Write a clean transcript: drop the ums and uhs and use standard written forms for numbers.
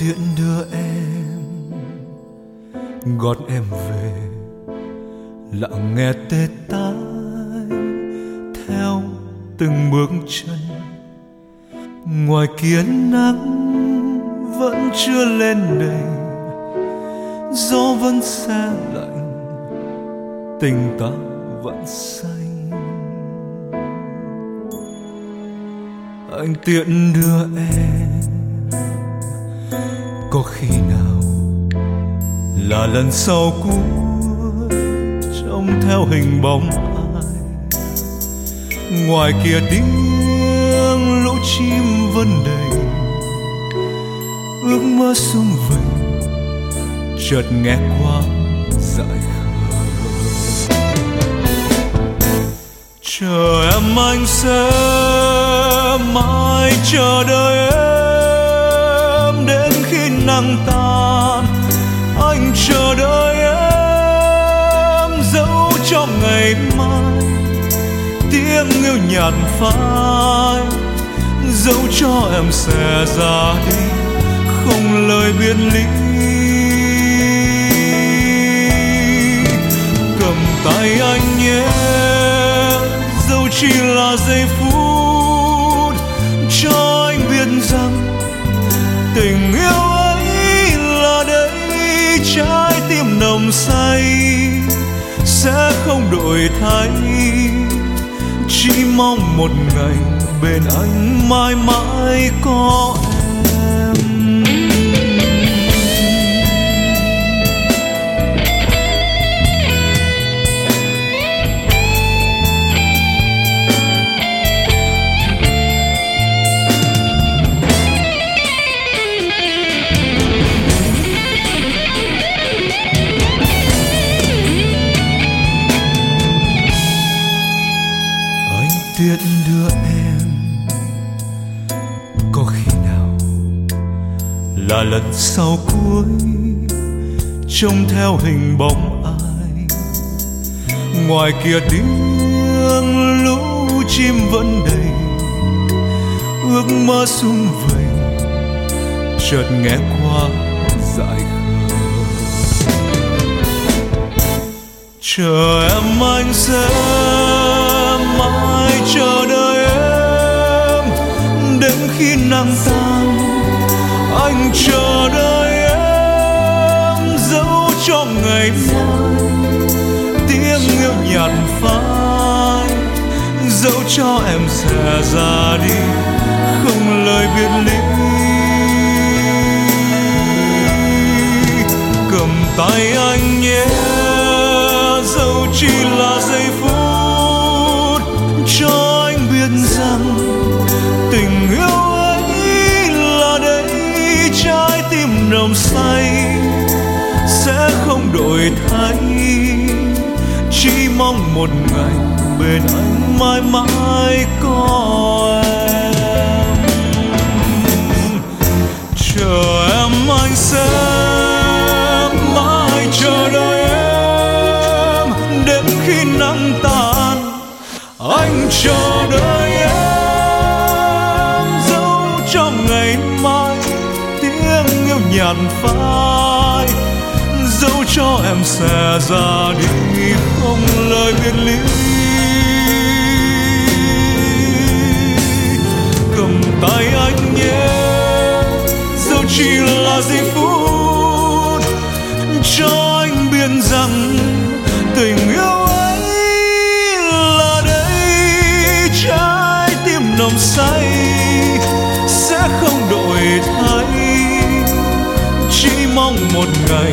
tiễn đưa em, gót em về lặng nghe tê tái theo từng bước chân. Ngoài kia nắng vẫn chưa lên đầy, gió vẫn se lạnh, tình ta vẫn xanh. Anh tiễn đưa em, có khi nào là lần sau cuối trông theo hình bóng ai? Ngoài kia tiếng lũ chim vân đầy, ước mơ sum vầy chợt nghe qua dại khờ. Chờ em anh sẽ mãi chờ đợi em đến khi nắng tan. Anh chờ đợi em dẫu cho ngày mai tiếng yêu nhạt phai, dẫu cho em sẽ ra đi không lời biệt ly. Cầm tay anh nhé, dẫu chỉ là giây phút, cho anh biết rằng tình yêu ấy là đấy. Trái tim nồng say sẽ không đổi thay, chỉ mong một ngày bên anh mãi mãi có em. Tiễn đưa em, có khi nào là lần sau cuối trông theo hình bóng ai? Ngoài kia tiếng lũ chim vẫn đầy, ước mơ sum vầy chợt nghe qua dại khờ. Chờ em anh sẽ mãi chờ đợi em đến khi nắng tan. Anh chờ đợi em dẫu cho ngày mai tiếng yêu nhạt phai, dẫu cho em sẽ ra đi không lời biệt ly. Cầm tay anh nhé, dẫu chỉ là giây phút, cho anh biết rằng tình yêu ấy là đấy. Trái tim nồng say sẽ không đổi thay, chỉ mong một ngày bên anh mãi mãi có em. Chờ em anh sẽ mãi chờ đợi em đến khi nắng tan. Anh chờ đợi em dẫu cho ngày mai tiếng yêu nhạt phai, dẫu cho em sẽ ra đi không lời biệt ly. Cầm tay anh nhé, dẫu chỉ là giây phút, cho anh biết rằng tình yêu nồng say sẽ không đổi thay, chỉ mong một ngày